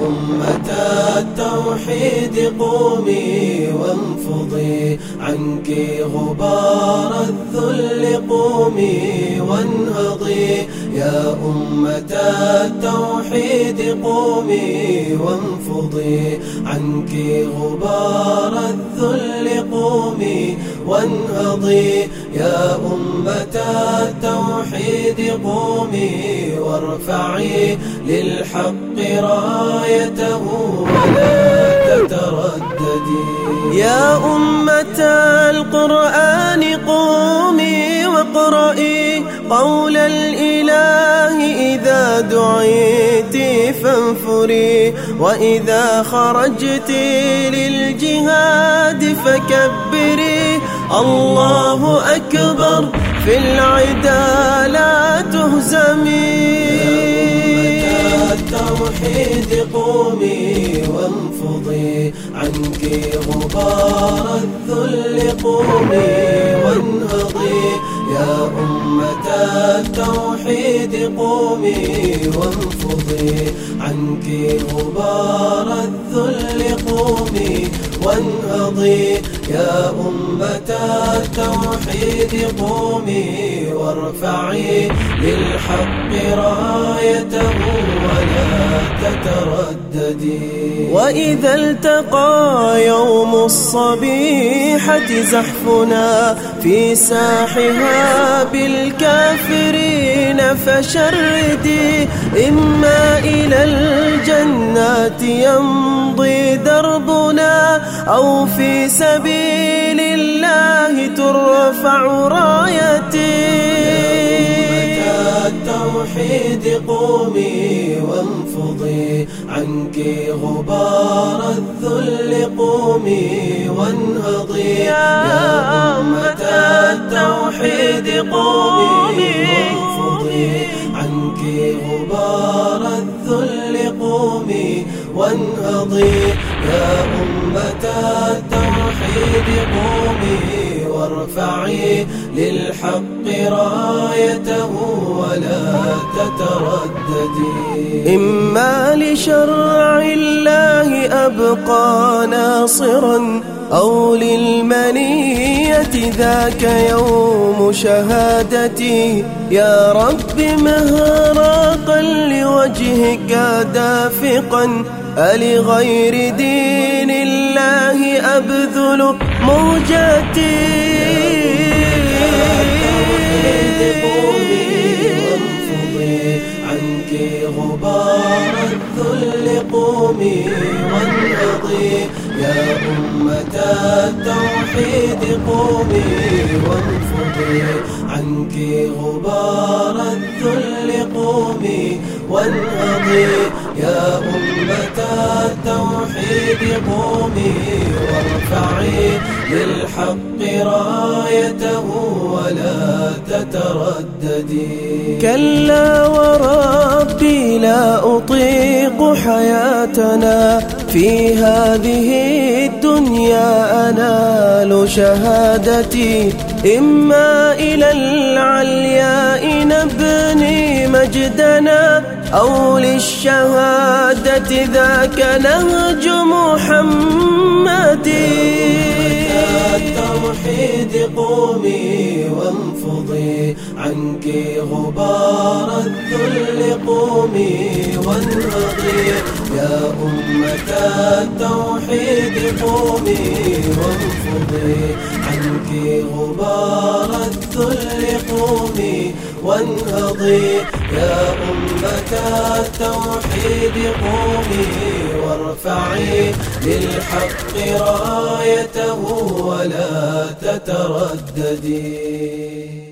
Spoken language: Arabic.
أمة التوحيد قومي وانفضي عنك غبار الذل قومي وانهضي يا أمة التوحيد قومي وانفضي عنك غبار الذل قومي وانهضي يا أمة التوحيد قومي وارفعي للحق رايته ولا تترددي يا أمة القرآن قومي واقرئي قول الإله إذا دعيت فانفري وإذا خرجت للجهاد فكبري الله أكبر في العدا لا تهزمي يا أمة التوحيد قومي وانفضي عنك غبار الذل قومي وانهضي يا أمة التوحيد قومي وانفضي عنك غبار الذل قومي وانهضي يا أمة التوحيد قومي وارفعي للحق رايته ولا تترددي وإذا التقى يوم الصبيحة زحفنا في ساحها بالكافرين فشردي إما إلى الجنات يمضي دربنا أو في سبيل الله ترفع رايتي التوحيد قومي وانفضي عنك غبار الذل قومي وانهضي يا أمة التوحيد قومي وانفضي عنك غبار الذل قومي وانهضي يا أمة التوحيد قومي وارفعي للحق رايته ولا تترددي إما لشرع الله أبقى ناصرا أو للمنية ذاك يوم شهادتي يا رب مهراقا لوجهك دافقا ألغير دين الله أبذل موجتي عنك غبار الذل قومي وانهضي يا أمة التوحيد قومي وانفضي عنك غبار الذل قومي وانهضي يا أمة التوحيد قومي وارفعي للحق رايته ولا تترددي كلا وربي لا أطيق حياتنا في هذه الدنيا أنال شهادتي إما إلى العلياء نبني مجدنا أو للشهادة ذاك نهج محمد التوحيد قومي وانفضي عنك غبار الذل قومي وانهضي يا أمة التوحيد قومي وانفضي عنك غبار الذل قومي وانهضي يا أمة التوحيد قومي وارفعي للحق رايته ولا تترددي